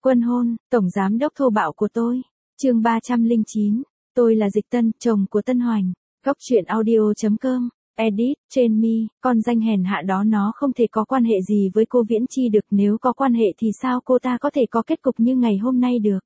Quân hôn, tổng giám đốc thô bạo của tôi. Chương 309. Tôi là Dịch Tân, chồng của Tân Hoành. Góc truyện audio.com. Edit, trên mi, con danh hèn hạ đó nó không thể có quan hệ gì với cô Viễn Chi được, nếu có quan hệ thì sao cô ta có thể có kết cục như ngày hôm nay được.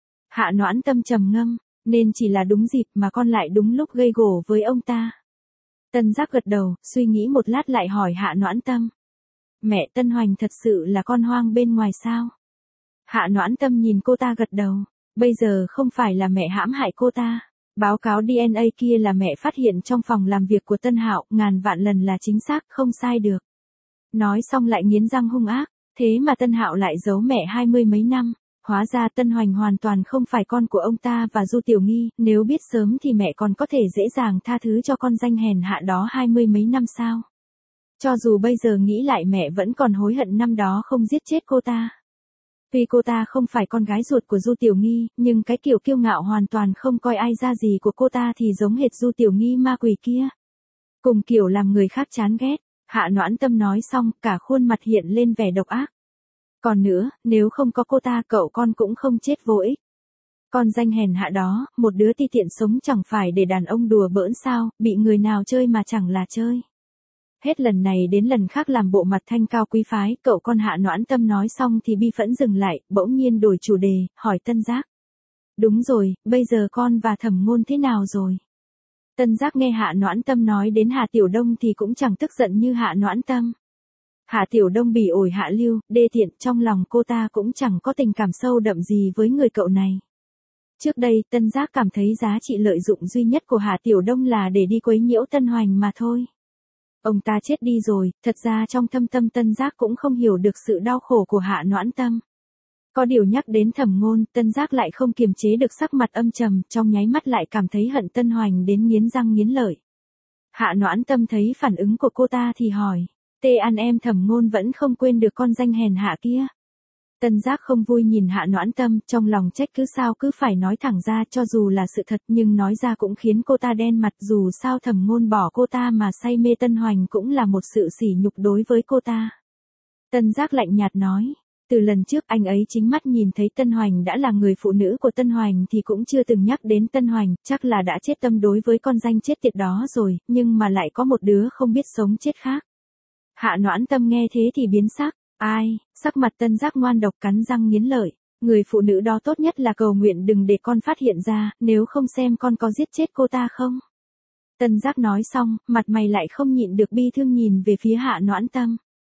Hạ Noãn Tâm trầm ngâm, nên chỉ là đúng dịp mà con lại đúng lúc gây gổ với ông ta. Tân Giác gật đầu, suy nghĩ một lát lại hỏi Hạ Noãn Tâm. Mẹ Tân Hoành thật sự là con hoang bên ngoài sao? Hạ Noãn Tâm nhìn cô ta gật đầu, bây giờ không phải là mẹ hãm hại cô ta. Báo cáo DNA kia là mẹ phát hiện trong phòng làm việc của Tân Hạo, ngàn vạn lần là chính xác, không sai được. Nói xong lại nghiến răng hung ác, thế mà Tân Hạo lại giấu mẹ 20 mấy năm, hóa ra Tân Hoành hoàn toàn không phải con của ông ta và Du Tiểu Nghi, nếu biết sớm thì mẹ còn có thể dễ dàng tha thứ cho con danh hèn hạ đó 20 mấy năm sao. Cho dù bây giờ nghĩ lại mẹ vẫn còn hối hận năm đó không giết chết cô ta. Tuy cô ta không phải con gái ruột của Du Tiểu Nghi, nhưng cái kiểu kiêu ngạo hoàn toàn không coi ai ra gì của cô ta thì giống hệt Du Tiểu Nghi ma quỷ kia. Cùng kiểu làm người khác chán ghét, Hạ Noãn Tâm nói xong, cả khuôn mặt hiện lên vẻ độc ác. Còn nữa, nếu không có cô ta cậu con cũng không chết vô ích. Con danh hèn hạ đó, một đứa ti tiện sống chẳng phải để đàn ông đùa bỡn sao, bị người nào chơi mà chẳng là chơi. Hết lần này đến lần khác làm bộ mặt thanh cao quý phái, cậu con Hạ Noãn Tâm nói xong thì bi phẫn dừng lại, bỗng nhiên đổi chủ đề, hỏi Tân Giác. Đúng rồi, bây giờ con và Thẩm Ngôn thế nào rồi? Tân Giác nghe Hạ Noãn Tâm nói đến Hạ Tiểu Đông thì cũng chẳng tức giận như Hạ Noãn Tâm. Hạ Tiểu Đông bỉ ổi hạ lưu, đê tiện, trong lòng cô ta cũng chẳng có tình cảm sâu đậm gì với người cậu này. Trước đây, Tân Giác cảm thấy giá trị lợi dụng duy nhất của Hạ Tiểu Đông là để đi quấy nhiễu Tân Hoành mà thôi. Ông ta chết đi rồi, thật ra trong thâm tâm Tân Giác cũng không hiểu được sự đau khổ của Hạ Noãn Tâm. Có điều nhắc đến Thẩm Ngôn, Tân Giác lại không kiềm chế được sắc mặt âm trầm, trong nháy mắt lại cảm thấy hận Tân Hoành đến nghiến răng nghiến lợi. Hạ Noãn Tâm thấy phản ứng của cô ta thì hỏi, tê ăn em Thẩm Ngôn vẫn không quên được con danh hèn hạ kia. Tân Giác không vui nhìn Hạ Noãn Tâm, trong lòng trách cứ sao cứ phải nói thẳng ra, cho dù là sự thật nhưng nói ra cũng khiến cô ta đen mặt, dù sao Thẩm Ngôn bỏ cô ta mà say mê Tân Hoành cũng là một sự sỉ nhục đối với cô ta. Tân Giác lạnh nhạt nói, từ lần trước anh ấy chính mắt nhìn thấy Tân Hoành đã là người phụ nữ của Tân Hoành thì cũng chưa từng nhắc đến Tân Hoành, chắc là đã chết tâm đối với con danh chết tiệt đó rồi, nhưng mà lại có một đứa không biết sống chết khác. Hạ Noãn Tâm nghe thế thì biến sắc. Ai, sắc mặt Tân Giác ngoan độc cắn răng nghiến lợi, người phụ nữ đó tốt nhất là cầu nguyện đừng để con phát hiện ra, nếu không xem con có giết chết cô ta không. Tân Giác nói xong, mặt mày lại không nhịn được bi thương nhìn về phía Hạ Noãn Tâm.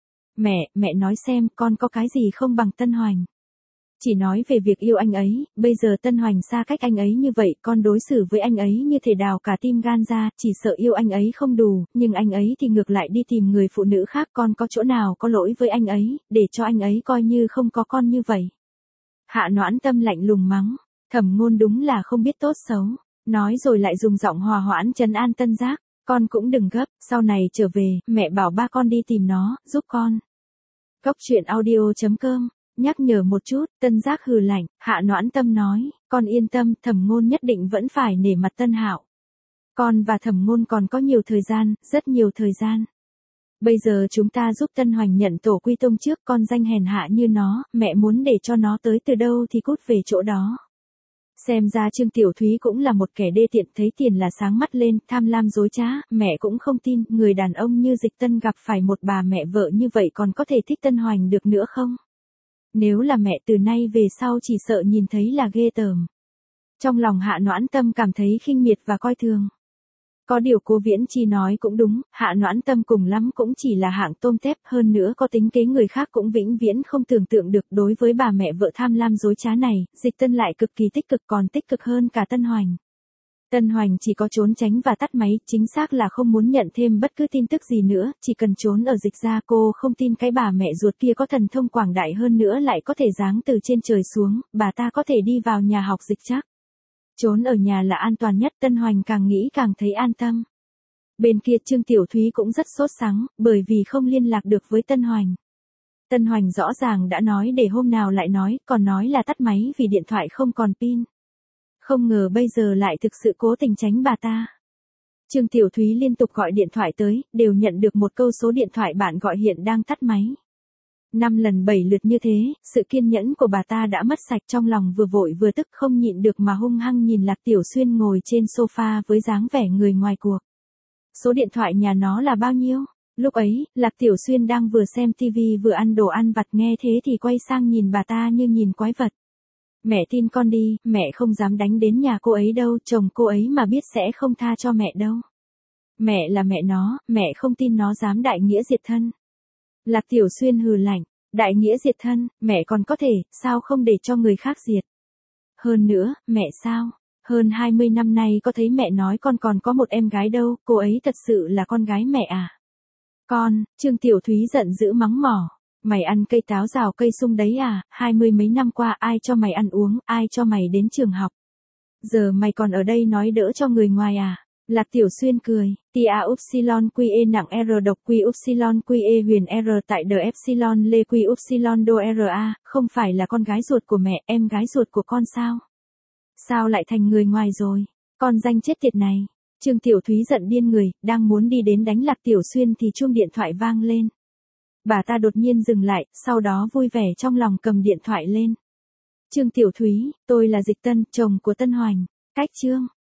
Mẹ nói xem con có cái gì không bằng Tân Hoành. Chỉ nói về việc yêu anh ấy, bây giờ Tân Hoành xa cách anh ấy như vậy, con đối xử với anh ấy như thể đào cả tim gan ra, chỉ sợ yêu anh ấy không đủ, nhưng anh ấy thì ngược lại đi tìm người phụ nữ khác, con có chỗ nào có lỗi với anh ấy, để cho anh ấy coi như không có con như vậy. Hạ Noãn Tâm lạnh lùng mắng, Thẩm Ngôn đúng là không biết tốt xấu, nói rồi lại dùng giọng hòa hoãn trấn an Tân Giác, con cũng đừng gấp, sau này trở về, mẹ bảo ba con đi tìm nó, giúp con. Góc truyện audio.com. Nhắc nhở một chút, Tân Giác hừ lạnh, Hạ Noãn Tâm nói, con yên tâm, Thẩm Ngôn nhất định vẫn phải nể mặt Tân Hạo. Con và Thẩm Ngôn còn có nhiều thời gian, rất nhiều thời gian. Bây giờ chúng ta giúp Tân Hoành nhận tổ quy tông trước, con danh hèn hạ như nó, mẹ muốn để cho nó tới từ đâu thì cút về chỗ đó. Xem ra Trương Tiểu Thúy cũng là một kẻ đê tiện, thấy tiền là sáng mắt lên, tham lam dối trá, mẹ cũng không tin, người đàn ông như Dịch Tân gặp phải một bà mẹ vợ như vậy còn có thể thích Tân Hoành được nữa không? Nếu là mẹ từ nay về sau chỉ sợ nhìn thấy là ghê tởm. Trong lòng Hạ Noãn Tâm cảm thấy khinh miệt và coi thường. Có điều cô Viễn Chi nói cũng đúng, Hạ Noãn Tâm cùng lắm cũng chỉ là hạng tôm tép, hơn nữa có tính kế người khác cũng vĩnh viễn không tưởng tượng được. Đối với bà mẹ vợ tham lam dối trá này, Dịch Tân lại cực kỳ tích cực, còn tích cực hơn cả Tân Hoành. Tân Hoành chỉ có trốn tránh và tắt máy, chính xác là không muốn nhận thêm bất cứ tin tức gì nữa, chỉ cần trốn ở Dịch gia. Cô không tin cái bà mẹ ruột kia có thần thông quảng đại, hơn nữa lại có thể giáng từ trên trời xuống, bà ta có thể đi vào nhà học dịch chắc. Trốn ở nhà là an toàn nhất, Tân Hoành càng nghĩ càng thấy an tâm. Bên kia Trương Tiểu Thúy cũng rất sốt sắng, bởi vì không liên lạc được với Tân Hoành. Tân Hoành rõ ràng đã nói để hôm nào lại nói, còn nói là tắt máy vì điện thoại không còn pin. Không ngờ bây giờ lại thực sự cố tình tránh bà ta. Trương Tiểu Thúy liên tục gọi điện thoại tới, đều nhận được một câu số điện thoại bạn gọi hiện đang tắt máy. 5 lần 7 lượt như thế, sự kiên nhẫn của bà ta đã mất sạch, trong lòng vừa vội vừa tức không nhịn được mà hung hăng nhìn Lạc Tiểu Xuyên ngồi trên sofa với dáng vẻ người ngoài cuộc. Số điện thoại nhà nó là bao nhiêu? Lúc ấy, Lạc Tiểu Xuyên đang vừa xem tivi vừa ăn đồ ăn vặt, nghe thế thì quay sang nhìn bà ta như nhìn quái vật. Mẹ tin con đi, mẹ không dám đánh đến nhà cô ấy đâu, chồng cô ấy mà biết sẽ không tha cho mẹ đâu. Mẹ là mẹ nó, mẹ không tin nó dám đại nghĩa diệt thân. Lạc Tiểu Xuyên hừ lạnh, đại nghĩa diệt thân, mẹ còn có thể, sao không để cho người khác diệt. Hơn nữa, mẹ sao? Hơn 20 năm nay có thấy mẹ nói con còn có một em gái đâu, cô ấy thật sự là con gái mẹ à? Con, Trương Tiểu Thúy giận dữ mắng mỏ. Mày ăn cây táo rào cây sung đấy à, 20 mấy năm qua ai cho mày ăn uống, ai cho mày đến trường học. Giờ mày còn ở đây nói đỡ cho người ngoài à? Lạc Tiểu Xuyên cười, tia upsilon QE nặng R độc Q upsilon QE huyền R tại đờ epsilon lê Q upsilon đô RA, không phải là con gái ruột của mẹ, em gái ruột của con sao? Sao lại thành người ngoài rồi? Con danh chết tiệt này. Trương Tiểu Thúy giận điên người, đang muốn đi đến đánh Lạc Tiểu Xuyên thì chuông điện thoại vang lên. Bà ta đột nhiên dừng lại, sau đó vui vẻ trong lòng cầm điện thoại lên. Trương Tiểu Thúy, tôi là Dịch Tân, chồng của Tân Hoành. Cách chương.